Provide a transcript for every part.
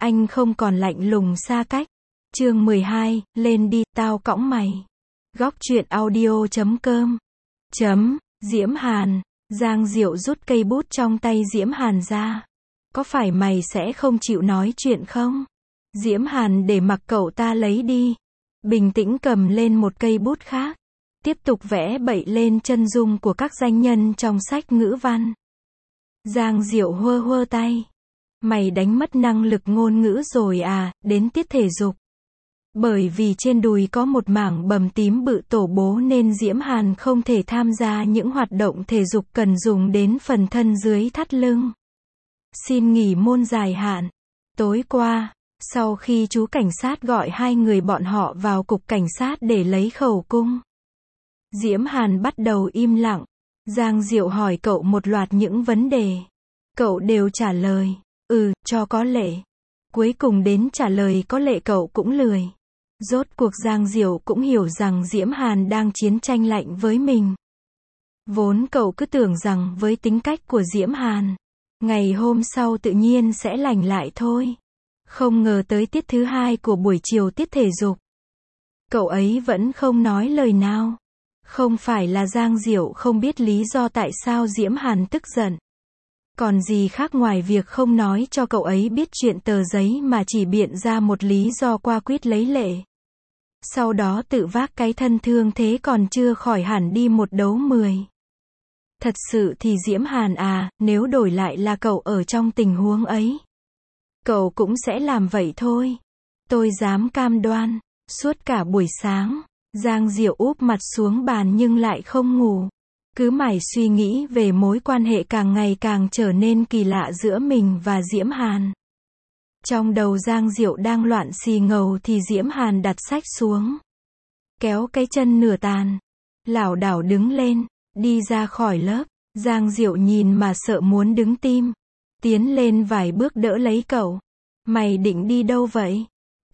anh không còn lạnh lùng xa cách. Chương 12, lên đi, tao cõng mày. Góc truyện audio.com. Diễm Hàn. Giang Diệu rút cây bút trong tay Diễm Hàn ra. Có phải mày sẽ không chịu nói chuyện không? Diễm Hàn để mặc cậu ta lấy đi. Bình tĩnh cầm lên một cây bút khác. Tiếp tục vẽ bậy lên chân dung của các danh nhân trong sách ngữ văn. Giang Diệu hơ hơ tay. Mày đánh mất năng lực ngôn ngữ rồi à, đến tiết thể dục. Bởi vì trên đùi có một mảng bầm tím bự tổ bố nên Diễm Hàn không thể tham gia những hoạt động thể dục cần dùng đến phần thân dưới thắt lưng. Xin nghỉ môn dài hạn. Tối qua, sau khi chú cảnh sát gọi hai người bọn họ vào cục cảnh sát để lấy khẩu cung, Diễm Hàn bắt đầu im lặng. Giang Diệu hỏi cậu một loạt những vấn đề. Cậu đều trả lời, cho có lệ. Cuối cùng đến trả lời có lệ cậu cũng lười. Rốt cuộc Giang Diệu cũng hiểu rằng Diễm Hàn đang chiến tranh lạnh với mình. Vốn cậu cứ tưởng rằng với tính cách của Diễm Hàn, ngày hôm sau tự nhiên sẽ lành lại thôi. Không ngờ tới tiết thứ hai của buổi chiều tiết thể dục, cậu ấy vẫn không nói lời nào. Không phải là Giang Diệu không biết lý do tại sao Diễm Hàn tức giận. Còn gì khác ngoài việc không nói cho cậu ấy biết chuyện tờ giấy mà chỉ biện ra một lý do qua quýt lấy lệ. Sau đó tự vác cái thân thương thế còn chưa khỏi hẳn đi một đấu 10. Thật sự thì Diễm Hàn à, nếu đổi lại là cậu ở trong tình huống ấy, cậu cũng sẽ làm vậy thôi. Tôi dám cam đoan. Suốt cả buổi sáng, Giang Diệu úp mặt xuống bàn nhưng lại không ngủ. Cứ mải suy nghĩ về mối quan hệ càng ngày càng trở nên kỳ lạ giữa mình và Diễm Hàn. Trong đầu Giang Diệu đang loạn xì ngầu thì Diễm Hàn đặt sách xuống. Kéo cái chân nửa tàn. Lảo đảo đứng lên, đi ra khỏi lớp. Giang Diệu nhìn mà sợ muốn đứng tim. Tiến lên vài bước đỡ lấy cậu. Mày định đi đâu vậy?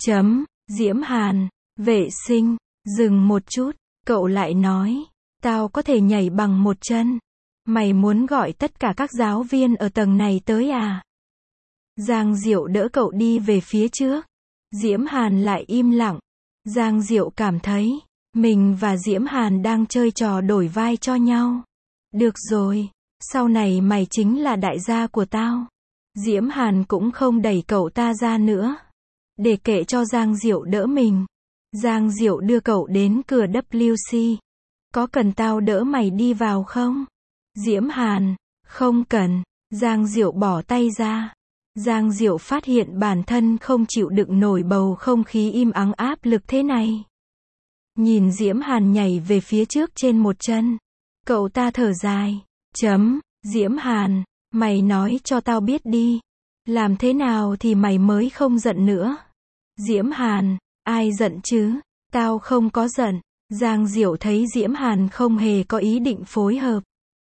Diễm Hàn, vệ sinh. Dừng một chút, cậu lại nói. Tao có thể nhảy bằng một chân. Mày muốn gọi tất cả các giáo viên ở tầng này tới à? Giang Diệu đỡ cậu đi về phía trước. Diễm Hàn lại im lặng. Giang Diệu cảm thấy mình và Diễm Hàn đang chơi trò đổi vai cho nhau. Được rồi, sau này mày chính là đại gia của tao. Diễm Hàn cũng không đẩy cậu ta ra nữa, để kệ cho Giang Diệu đỡ mình. Giang Diệu đưa cậu đến cửa WC. Có cần tao đỡ mày đi vào không? Diễm Hàn, không cần. Giang Diệu bỏ tay ra. Giang Diệu phát hiện bản thân không chịu đựng nổi bầu không khí im ắng áp lực thế này. Nhìn Diễm Hàn nhảy về phía trước trên một chân, cậu ta thở dài. Diễm Hàn, mày nói cho tao biết đi. Làm thế nào thì mày mới không giận nữa? Diễm Hàn, ai giận chứ? Tao không có giận. Giang Diệu thấy Diễm Hàn không hề có ý định phối hợp.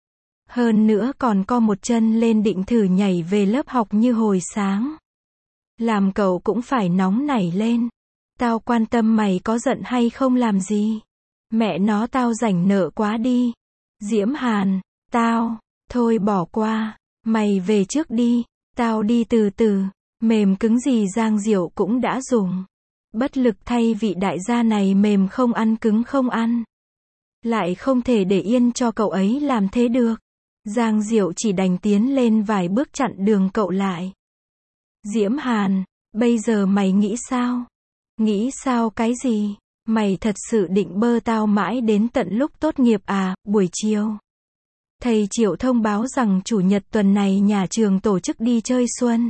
Hơn nữa còn co một chân lên định thử nhảy về lớp học như hồi sáng. Làm cậu cũng phải nóng nảy lên. Tao quan tâm mày có giận hay không làm gì. Mẹ nó tao rảnh nợ quá đi. Diễm Hàn, thôi bỏ qua. Mày về trước đi. Tao đi từ từ. Mềm cứng gì Giang Diệu cũng đã dùng. Bất lực thay vị đại gia này mềm không ăn cứng không ăn. Lại không thể để yên cho cậu ấy làm thế được. Giang Diệu chỉ đành tiến lên vài bước chặn đường cậu lại. Diễm Hàn, bây giờ mày nghĩ sao? Nghĩ sao cái gì? Mày thật sự định bơ tao mãi đến tận lúc tốt nghiệp à? Buổi chiều, thầy Triệu thông báo rằng chủ nhật tuần này nhà trường tổ chức đi chơi xuân.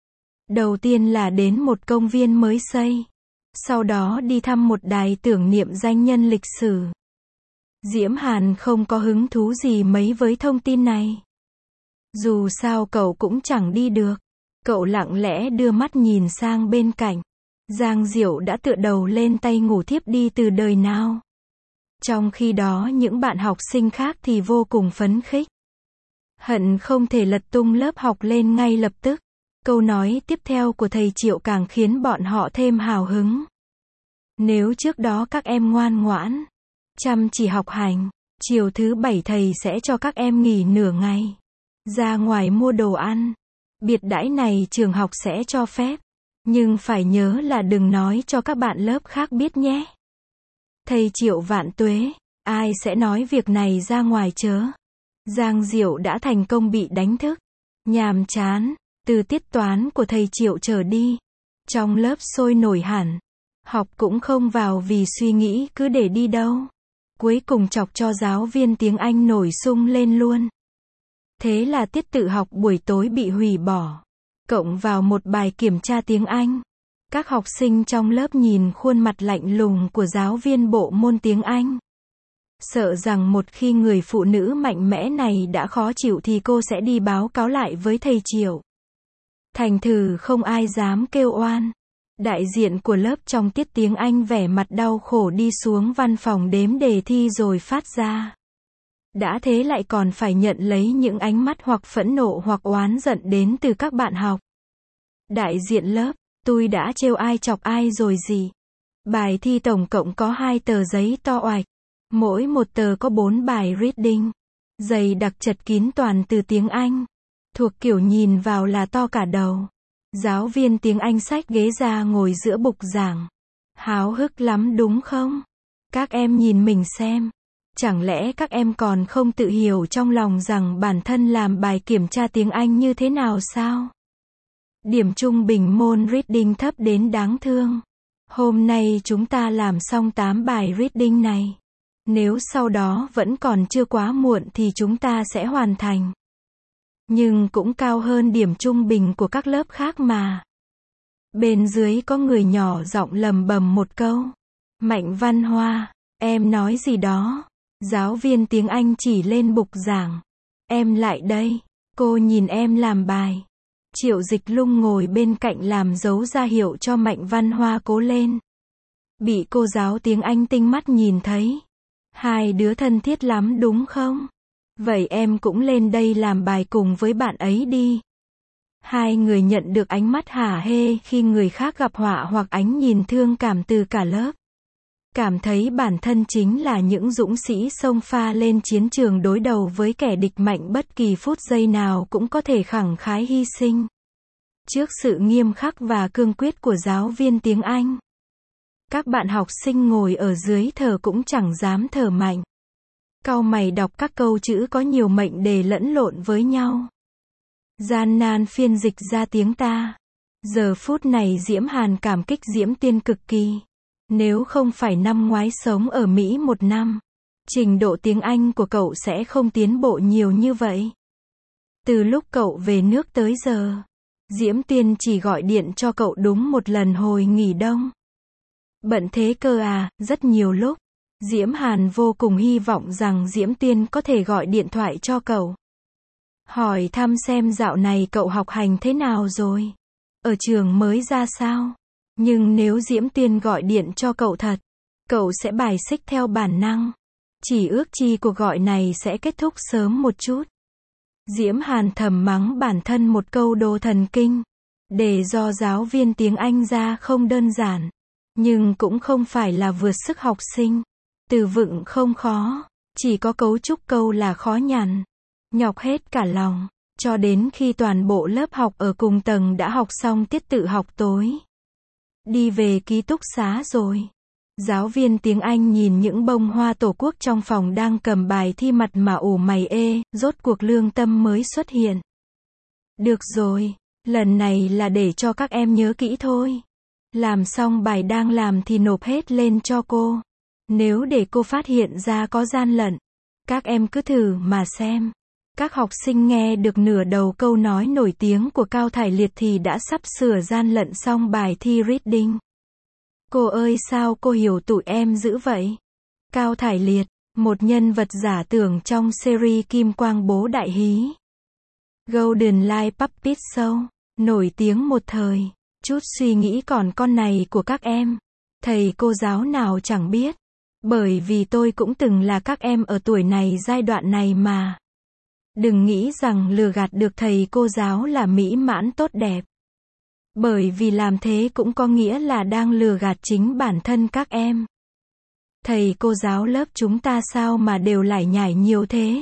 Đầu tiên là đến một công viên mới xây. Sau đó đi thăm một đài tưởng niệm danh nhân lịch sử. Diễm Hàn không có hứng thú gì mấy với thông tin này. Dù sao cậu cũng chẳng đi được. Cậu lặng lẽ đưa mắt nhìn sang bên cạnh. Giang Diệu đã tựa đầu lên tay ngủ thiếp đi từ đời nào. Trong khi đó những bạn học sinh khác thì vô cùng phấn khích. Hận không thể lật tung lớp học lên ngay lập tức. Câu nói tiếp theo của thầy Triệu càng khiến bọn họ thêm hào hứng. Nếu trước đó các em ngoan ngoãn, chăm chỉ học hành, chiều thứ 7 thầy sẽ cho các em nghỉ nửa ngày. Ra ngoài mua đồ ăn. Biệt đãi này trường học sẽ cho phép. Nhưng phải nhớ là đừng nói cho các bạn lớp khác biết nhé. Thầy Triệu vạn tuế, ai sẽ nói việc này ra ngoài chớ. Giang Diệu đã thành công bị đánh thức. Nhàm chán, từ tiết toán của thầy Triệu trở đi. Trong lớp sôi nổi hẳn. Học cũng không vào vì suy nghĩ cứ để đi đâu. Cuối cùng chọc cho giáo viên tiếng Anh nổi sung lên luôn. Thế là tiết tự học buổi tối bị hủy bỏ. Cộng vào một bài kiểm tra tiếng Anh. Các học sinh trong lớp nhìn khuôn mặt lạnh lùng của giáo viên bộ môn tiếng Anh. Sợ rằng một khi người phụ nữ mạnh mẽ này đã khó chịu thì cô sẽ đi báo cáo lại với thầy Triệu. Thành thử không ai dám kêu oan. Đại diện của lớp trong tiết tiếng Anh vẻ mặt đau khổ đi xuống văn phòng đếm đề thi rồi phát ra. Đã thế lại còn phải nhận lấy những ánh mắt hoặc phẫn nộ hoặc oán giận đến từ các bạn học. Đại diện lớp, tôi đã trêu ai chọc ai rồi gì? Bài thi tổng cộng có 2 tờ giấy to oạch. Mỗi một tờ có 4 bài reading. Dày đặc chật kín toàn từ tiếng Anh. Thuộc kiểu nhìn vào là to cả đầu. Giáo viên tiếng Anh xách ghế ra ngồi giữa bục giảng. Háo hức lắm đúng không? Các em nhìn mình xem. Chẳng lẽ các em còn không tự hiểu trong lòng rằng bản thân làm bài kiểm tra tiếng Anh như thế nào sao? Điểm trung bình môn reading thấp đến đáng thương. Hôm nay chúng ta làm xong 8 bài reading này. Nếu sau đó vẫn còn chưa quá muộn thì chúng ta sẽ hoàn thành. Nhưng cũng cao hơn điểm trung bình của các lớp khác mà. Bên dưới có người nhỏ giọng lầm bầm một câu. Mạnh Văn Hoa, em nói gì đó? Giáo viên tiếng Anh chỉ lên bục giảng. Em lại đây, cô nhìn em làm bài. Triệu Dịch Lung ngồi bên cạnh làm dấu ra hiệu cho Mạnh Văn Hoa cố lên. Bị cô giáo tiếng Anh tinh mắt nhìn thấy. Hai đứa thân thiết lắm đúng không? Vậy em cũng lên đây làm bài cùng với bạn ấy đi. Hai người nhận được ánh mắt hả hê khi người khác gặp họa hoặc ánh nhìn thương cảm từ cả lớp. Cảm thấy bản thân chính là những dũng sĩ xông pha lên chiến trường đối đầu với kẻ địch mạnh bất kỳ phút giây nào cũng có thể khẳng khái hy sinh. Trước sự nghiêm khắc và cương quyết của giáo viên tiếng Anh. Các bạn học sinh ngồi ở dưới thở cũng chẳng dám thở mạnh. Cau mày đọc các câu chữ có nhiều mệnh đề lẫn lộn với nhau. Gian nan phiên dịch ra tiếng ta. Giờ phút này Diễm Hàn cảm kích Diễm Tiên cực kỳ. Nếu không phải năm ngoái sống ở Mỹ 1 năm, trình độ tiếng Anh của cậu sẽ không tiến bộ nhiều như vậy. Từ lúc cậu về nước tới giờ, Diễm Tiên chỉ gọi điện cho cậu đúng một lần hồi nghỉ đông. Bận thế cơ à, rất nhiều lúc. Diễm Hàn vô cùng hy vọng rằng Diễm Tiên có thể gọi điện thoại cho cậu. Hỏi thăm xem dạo này cậu học hành thế nào rồi. Ở trường mới ra sao. Nhưng nếu Diễm Tiên gọi điện cho cậu thật, cậu sẽ bài xích theo bản năng. Chỉ ước chi cuộc gọi này sẽ kết thúc sớm một chút. Diễm Hàn thầm mắng bản thân một câu đồ thần kinh. Để do giáo viên tiếng Anh ra không đơn giản. Nhưng cũng không phải là vượt sức học sinh. Từ vựng không khó, chỉ có cấu trúc câu là khó nhằn. Nhọc hết cả lòng, cho đến khi toàn bộ lớp học ở cùng tầng đã học xong tiết tự học tối. Đi về ký túc xá rồi. Giáo viên tiếng Anh nhìn những bông hoa tổ quốc trong phòng đang cầm bài thi mặt mà ủ mày ê, rốt cuộc lương tâm mới xuất hiện. Được rồi, lần này là để cho các em nhớ kỹ thôi. Làm xong bài đang làm thì nộp hết lên cho cô. Nếu để cô phát hiện ra có gian lận, các em cứ thử mà xem. Các học sinh nghe được nửa đầu câu nói nổi tiếng của Cao Thải Liệt thì đã sắp sửa gian lận xong bài thi reading. Cô ơi sao cô hiểu tụi em dữ vậy? Cao Thải Liệt, một nhân vật giả tưởng trong series Kim Quang Bố Đại Hí. Golden Light Puppet Show, nổi tiếng một thời. Chút suy nghĩ còn con này của các em. Thầy cô giáo nào chẳng biết. Bởi vì tôi cũng từng là các em ở tuổi này giai đoạn này mà. Đừng nghĩ rằng lừa gạt được thầy cô giáo là mỹ mãn tốt đẹp. Bởi vì làm thế cũng có nghĩa là đang lừa gạt chính bản thân các em. Thầy cô giáo lớp chúng ta sao mà đều lải nhải nhiều thế?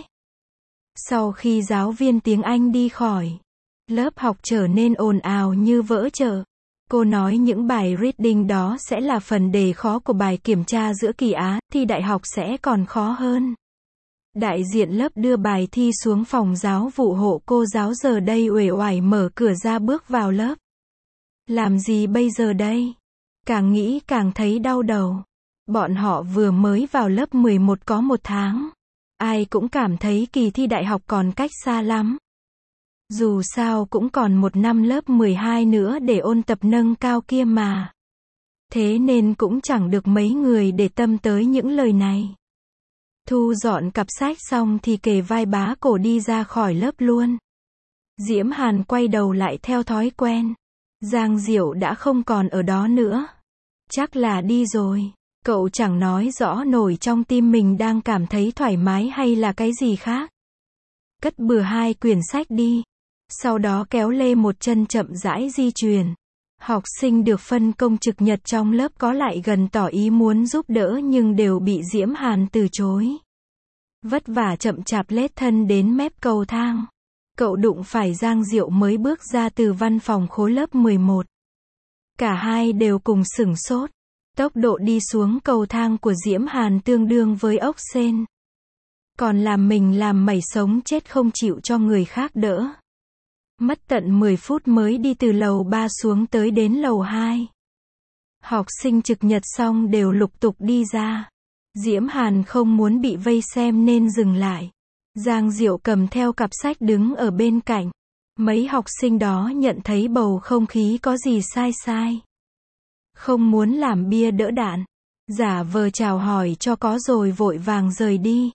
Sau khi giáo viên tiếng Anh đi khỏi, lớp học trở nên ồn ào như vỡ chợ. Cô nói những bài reading đó sẽ là phần đề khó của bài kiểm tra giữa kỳ Á, thi đại học sẽ còn khó hơn. Đại diện lớp đưa bài thi xuống phòng giáo vụ hộ, cô giáo giờ đây uể oải mở cửa ra bước vào lớp. Làm gì bây giờ đây? Càng nghĩ càng thấy đau đầu. Bọn họ vừa mới vào lớp 11 có 1 tháng. Ai cũng cảm thấy kỳ thi đại học còn cách xa lắm. Dù sao cũng còn 1 năm lớp 12 nữa để ôn tập nâng cao kia mà. Thế nên cũng chẳng được mấy người để tâm tới những lời này. Thu dọn cặp sách xong thì kề vai bá cổ đi ra khỏi lớp luôn. Diễm Hàn quay đầu lại theo thói quen. Giang Diệu đã không còn ở đó nữa. Chắc là đi rồi. Cậu chẳng nói rõ nổi trong tim mình đang cảm thấy thoải mái hay là cái gì khác. Cất bừa 2 quyển sách đi. Sau đó kéo lê một chân chậm rãi di chuyển. Học sinh được phân công trực nhật trong lớp có lại gần tỏ ý muốn giúp đỡ nhưng đều bị Diễm Hàn từ chối. Vất vả chậm chạp lết thân đến mép cầu thang. Cậu đụng phải Giang Diệu mới bước ra từ văn phòng khối lớp 11. Cả hai đều cùng sửng sốt. Tốc độ đi xuống cầu thang của Diễm Hàn tương đương với ốc sên. Còn làm mình làm mẩy sống chết không chịu cho người khác đỡ. Mất tận 10 phút mới đi từ lầu 3 xuống tới đến lầu 2. Học sinh trực nhật xong đều lục tục đi ra. Diễm Hàn không muốn bị vây xem nên dừng lại. Giang Diệu cầm theo cặp sách đứng ở bên cạnh. Mấy học sinh đó nhận thấy bầu không khí có gì sai sai. Không muốn làm bia đỡ đạn. Giả vờ chào hỏi cho có rồi vội vàng rời đi.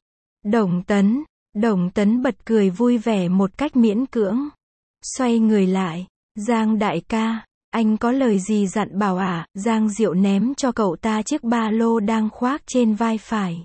Đồng Tấn bật cười vui vẻ một cách miễn cưỡng. Xoay người lại. Giang đại ca, anh có lời gì dặn bảo à? Giang Diệu ném cho cậu ta chiếc ba lô đang khoác trên vai phải.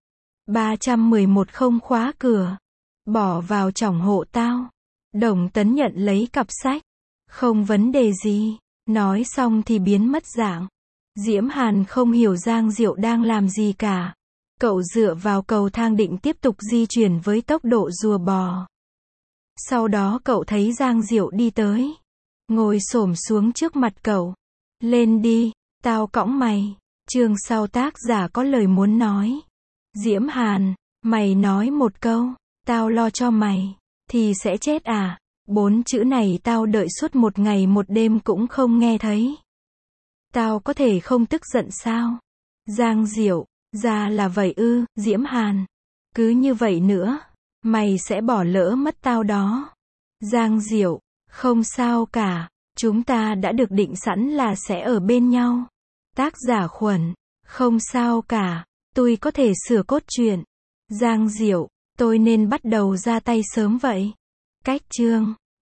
311 không khóa cửa. Bỏ vào chỏng hộ tao. Đồng Tấn nhận lấy cặp sách. Không vấn đề gì. Nói xong thì biến mất dạng. Diễm Hàn không hiểu Giang Diệu đang làm gì cả. Cậu dựa vào cầu thang định tiếp tục di chuyển với tốc độ rùa bò. Sau đó cậu thấy Giang Diệu đi tới. Ngồi xổm xuống trước mặt cậu. Lên đi, tao cõng mày. Chương sau tác giả có lời muốn nói. Diễm Hàn, mày nói một câu, tao lo cho mày, thì sẽ chết à? 4 chữ này tao đợi suốt 1 ngày 1 đêm cũng không nghe thấy. Tao có thể không tức giận sao? Giang Diệu, ra là vậy ư? Diễm Hàn, cứ như vậy nữa, mày sẽ bỏ lỡ mất tao đó. Giang Diệu, không sao cả, chúng ta đã được định sẵn là sẽ ở bên nhau. Tác giả Khuẩn, không sao cả, tôi có thể sửa cốt truyện. Giang Diệu, tôi nên bắt đầu ra tay sớm vậy. Cách chương